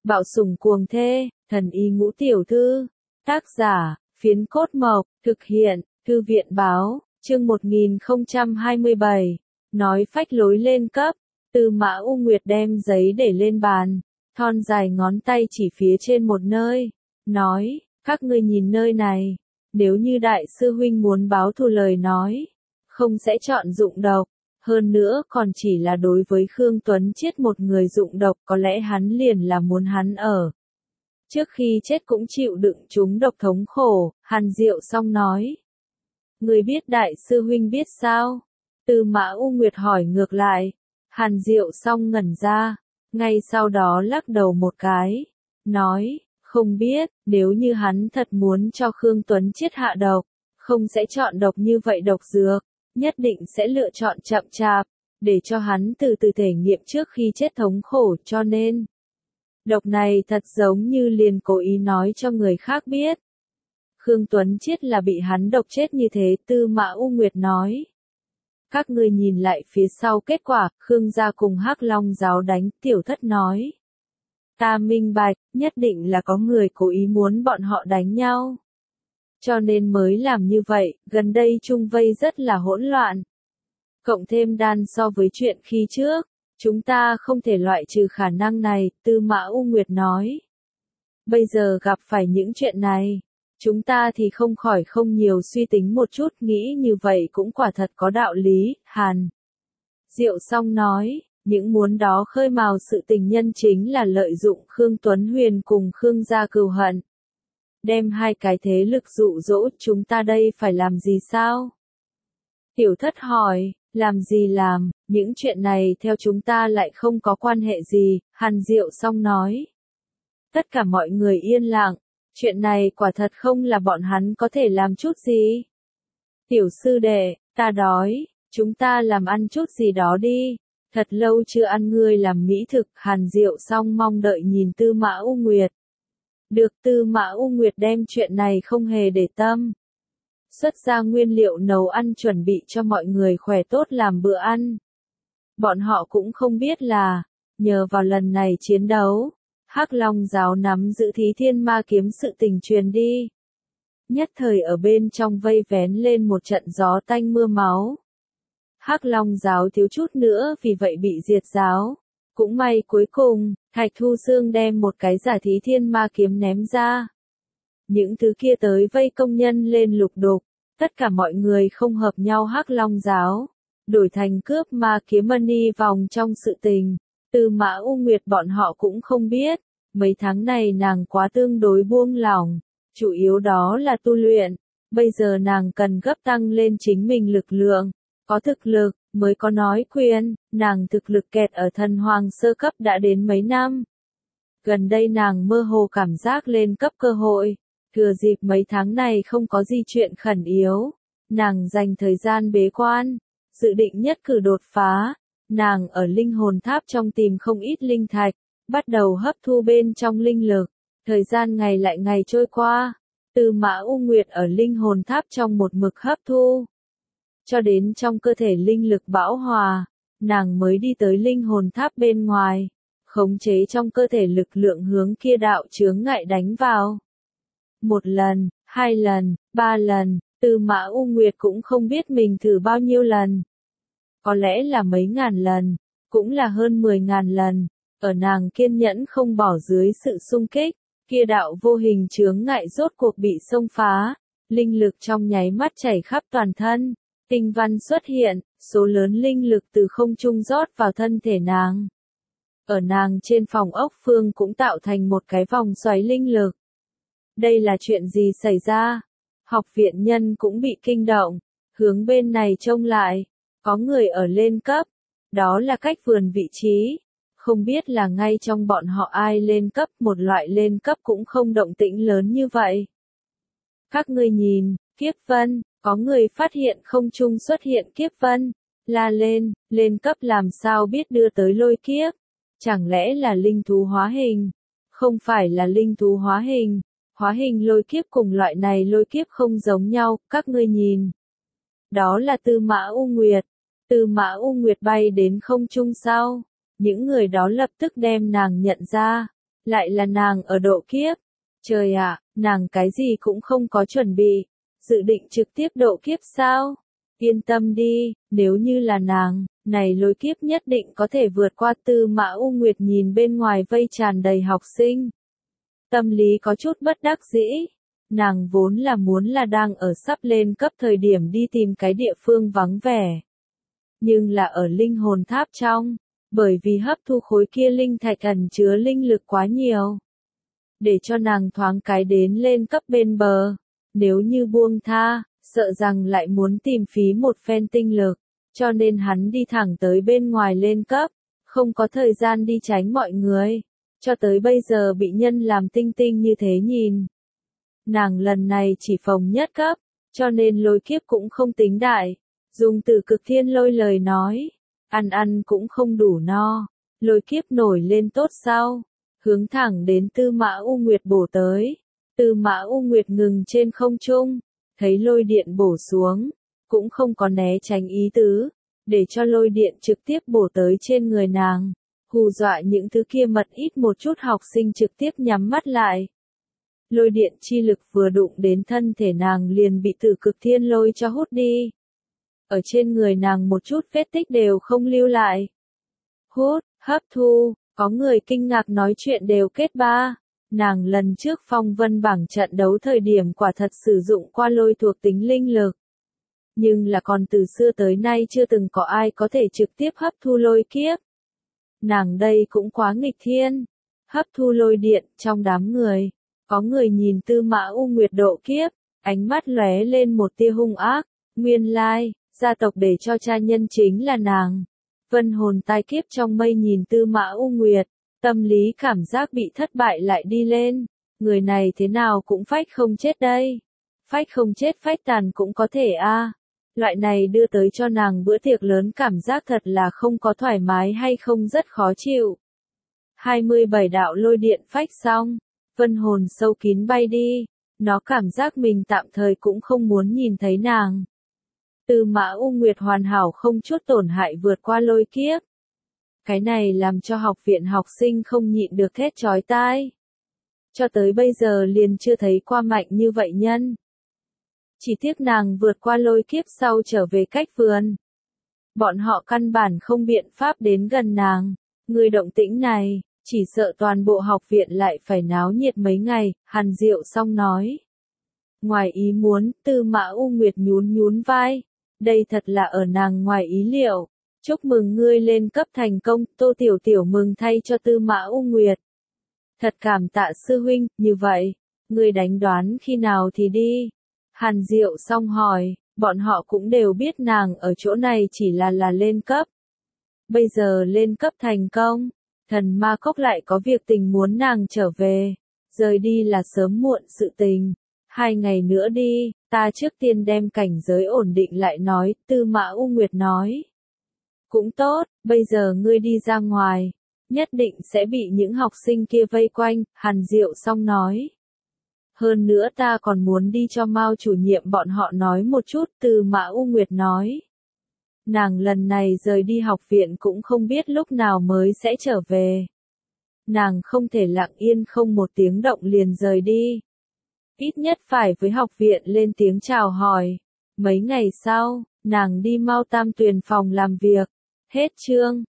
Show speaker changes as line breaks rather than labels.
Bạo sủng cuồng thê, thần y ngũ tiểu thư. Tác giả, Phiến Cốt Mộc, thực hiện, Thư viện báo, chương 1027. Nói phách lối lên cấp. Tư Mã U Nguyệt đem giấy để lên bàn, thon dài ngón tay chỉ phía trên một nơi, nói, các ngươi nhìn nơi này, nếu như đại sư huynh muốn báo thù lời nói, không sẽ chọn dụng độc, hơn nữa còn chỉ là đối với Khương Tuấn Chiết một người dụng độc, có lẽ hắn liền là muốn hắn ở. Trước khi chết cũng chịu đựng chúng độc thống khổ, Hàn Diệu Song nói. Người biết đại sư huynh biết sao? Tư Mã U Nguyệt hỏi ngược lại. Hàn Diệu Song ngẩn ra, ngay sau đó lắc đầu một cái, nói, không biết, nếu như hắn thật muốn cho Khương Tuấn Chiết hạ độc, không sẽ chọn độc như vậy độc dược, nhất định sẽ lựa chọn chậm chạp, để cho hắn từ từ thể nghiệm trước khi chết thống khổ, cho nên độc này thật giống như liền cố ý nói cho người khác biết. Khương Tuấn Chiết là bị hắn độc chết như thế, Tư Mã U Nguyệt nói. Các ngươi nhìn lại phía sau kết quả, Khương gia cùng Hắc Long giáo đánh, Tiểu Thất nói. Ta minh bạch, nhất định là có người cố ý muốn bọn họ đánh nhau. Cho nên mới làm như vậy, gần đây Trung Vây rất là hỗn loạn. Cộng thêm đan so với chuyện khi trước, chúng ta không thể loại trừ khả năng này, Tư Mã U Nguyệt nói. Bây giờ gặp phải những chuyện này, chúng ta thì không khỏi không nhiều suy tính một chút, nghĩ như vậy cũng quả thật có đạo lý, Hàn. Diệu Song nói, những muốn đó khơi mào sự tình nhân chính là lợi dụng Khương Tuấn Huyền cùng Khương gia cừu hận. Đem hai cái thế lực dụ dỗ, chúng ta đây phải làm gì sao? Tiểu Thất hỏi, làm gì làm, những chuyện này theo chúng ta lại không có quan hệ gì, Hàn Diệu Song nói. Tất cả mọi người yên lặng. Chuyện này quả thật không là bọn hắn có thể làm chút gì. Tiểu sư đệ, ta đói, chúng ta làm ăn chút gì đó đi. Thật lâu chưa ăn ngươi làm mỹ thực, Hàn Diệu Song mong đợi nhìn Tư Mã U Nguyệt. Được, Tư Mã U Nguyệt đem chuyện này không hề để tâm. Xuất ra nguyên liệu nấu ăn chuẩn bị cho mọi người khỏe tốt làm bữa ăn. Bọn họ cũng không biết là, nhờ vào lần này chiến đấu, Hắc Long giáo nắm giữ Thí Thiên Ma kiếm sự tình truyền đi. Nhất thời ở bên trong vây vén lên một trận gió tanh mưa máu. Hắc Long giáo thiếu chút nữa vì vậy bị diệt giáo. Cũng may cuối cùng, Thạch Thu Xương đem một cái giả Thí Thiên Ma kiếm ném ra. Những thứ kia tới vây công nhân lên lục đục, tất cả mọi người không hợp nhau Hắc Long giáo, đổi thành cướp ma kiếm money vòng trong sự tình. Tư Mã U Nguyệt bọn họ cũng không biết, mấy tháng này nàng quá tương đối buông lỏng, chủ yếu đó là tu luyện, bây giờ nàng cần gấp tăng lên chính mình lực lượng, có thực lực, mới có nói quyền, nàng thực lực kẹt ở thần hoàng sơ cấp đã đến mấy năm. Gần đây nàng mơ hồ cảm giác lên cấp cơ hội, thừa dịp mấy tháng này không có gì chuyện khẩn yếu, nàng dành thời gian bế quan, dự định nhất cử đột phá. Nàng ở linh hồn tháp trong tìm không ít linh thạch, bắt đầu hấp thu bên trong linh lực. Thời gian ngày lại ngày trôi qua, Tư Mã U Nguyệt ở linh hồn tháp trong một mực hấp thu. Cho đến trong cơ thể linh lực bão hòa, nàng mới đi tới linh hồn tháp bên ngoài, khống chế trong cơ thể lực lượng hướng kia đạo chướng ngại đánh vào. Một lần, hai lần, ba lần, Tư Mã U Nguyệt cũng không biết mình thử bao nhiêu lần. Có lẽ là mấy ngàn lần, cũng là hơn 10.000 lần, ở nàng kiên nhẫn không bỏ dưới sự xung kích, kia đạo vô hình chướng ngại rốt cuộc bị xông phá, linh lực trong nháy mắt chảy khắp toàn thân, tinh văn xuất hiện, số lớn linh lực từ không trung rót vào thân thể nàng. Ở nàng trên phòng ốc phương cũng tạo thành một cái vòng xoáy linh lực. Đây là chuyện gì xảy ra? Học viện nhân cũng bị kinh động, hướng bên này trông lại. Có người ở lên cấp, đó là cách vườn vị trí, không biết là ngay trong bọn họ ai lên cấp, một loại lên cấp cũng không động tĩnh lớn như vậy. Các ngươi nhìn, kiếp vân, có người phát hiện không trung xuất hiện kiếp vân, la lên cấp làm sao biết đưa tới lôi kiếp, chẳng lẽ là linh thú hóa hình, không phải là linh thú hóa hình lôi kiếp cùng loại này lôi kiếp không giống nhau, các ngươi nhìn. Đó là Tư Mã U Nguyệt. Tư Mã U Nguyệt bay đến không trung sau, những người đó lập tức đem nàng nhận ra, Lại là nàng ở độ kiếp. Trời ạ, nàng cái gì cũng không có chuẩn bị. Dự định trực tiếp độ kiếp sao? Yên tâm đi, nếu như là nàng, này lôi kiếp nhất định có thể vượt qua. Tư Mã U Nguyệt nhìn bên ngoài vây tràn đầy học sinh. Tâm lý có chút bất đắc dĩ. Nàng vốn là muốn là đang ở sắp lên cấp thời điểm đi tìm cái địa phương vắng vẻ. Nhưng là ở linh hồn tháp trong, bởi vì hấp thu khối kia linh thạch ẩn chứa linh lực quá nhiều. Để cho nàng thoáng cái đến lên cấp bên bờ. Nếu như buông tha, sợ rằng lại muốn tìm phí một phen tinh lực. Cho nên hắn đi thẳng tới bên ngoài lên cấp, không có thời gian đi tránh mọi người. Cho tới bây giờ bị nhân làm tinh tinh như thế nhìn. Nàng lần này chỉ phòng nhất cấp, cho nên lôi kiếp cũng không tính đại. Dùng từ cực thiên lôi lời nói, ăn cũng không đủ no. Lôi kiếp nổi lên tốt sau, hướng thẳng đến Tư Mã U Nguyệt bổ tới. Tư Mã U Nguyệt ngừng trên không trung, thấy lôi điện bổ xuống, cũng không có né tránh ý tứ, để cho lôi điện trực tiếp bổ tới trên người nàng, hù dọa những thứ kia mật ít một chút học sinh trực tiếp nhắm mắt lại. Lôi điện chi lực vừa đụng đến thân thể nàng liền bị tử cực thiên lôi cho hút đi. Ở trên người nàng một chút vết tích đều không lưu lại. Hút, hấp thu, có người kinh ngạc nói chuyện đều kết ba. Nàng lần trước phong vân bảng trận đấu thời điểm quả thật sử dụng qua lôi thuộc tính linh lực. Nhưng là còn từ xưa tới nay chưa từng có ai có thể trực tiếp hấp thu lôi kiếp. Nàng đây cũng quá nghịch thiên. Hấp thu lôi điện trong đám người. Có người nhìn Tư Mã U Nguyệt độ kiếp, ánh mắt lóe lên một tia hung ác. Nguyên lai, gia tộc để cho cha nhân chính là nàng. Vân hồn tai kiếp trong mây nhìn Tư Mã U Nguyệt. Tâm lý cảm giác bị thất bại lại đi lên. Người này thế nào cũng phách không chết đây. Phách không chết phách tàn cũng có thể a. Loại này đưa tới cho nàng bữa tiệc lớn cảm giác thật là không có thoải mái hay không rất khó chịu. 27 đạo lôi điện phách xong. Vân hồn sâu kín bay đi. Nó cảm giác mình tạm thời cũng không muốn nhìn thấy nàng. Tư Mã U Nguyệt hoàn hảo không chút tổn hại vượt qua lôi kiếp. Cái này làm cho học viện học sinh không nhịn được thét chói tai. Cho tới bây giờ liền chưa thấy qua mạnh như vậy nhân. Chỉ tiếc nàng vượt qua lôi kiếp sau trở về cách vườn. Bọn họ căn bản không biện pháp đến gần nàng. Người động tĩnh này, chỉ sợ toàn bộ học viện lại phải náo nhiệt mấy ngày, Hàn Diệu Song nói. Ngoài ý muốn, Tư Mã U Nguyệt nhún vai. Đây thật là ở nàng ngoài ý liệu. Chúc mừng ngươi lên cấp thành công, Tô Tiểu Tiểu mừng thay cho Tư Mã U Nguyệt. Thật cảm tạ sư huynh, như vậy, ngươi đánh đoán khi nào thì đi. Hàn Diệu Song hỏi, bọn họ cũng đều biết nàng ở chỗ này chỉ là lên cấp. Bây giờ lên cấp thành công, thần ma cốc lại có việc tình muốn nàng trở về. Rời đi là sớm muộn sự tình. 2 ngày nữa đi, ta trước tiên đem cảnh giới ổn định lại nói, Tư Mã U Nguyệt nói. Cũng tốt, bây giờ ngươi đi ra ngoài, nhất định sẽ bị những học sinh kia vây quanh, Hàn Diệu Song nói. Hơn nữa ta còn muốn đi cho Mao chủ nhiệm bọn họ nói một chút, Tư Mã U Nguyệt nói. Nàng lần này rời đi học viện cũng không biết lúc nào mới sẽ trở về. Nàng không thể lặng yên không một tiếng động liền rời đi. Ít nhất phải với học viện lên tiếng chào hỏi. Mấy ngày sau, nàng đi Mao Tam Tuyền phòng làm việc. Hết chương.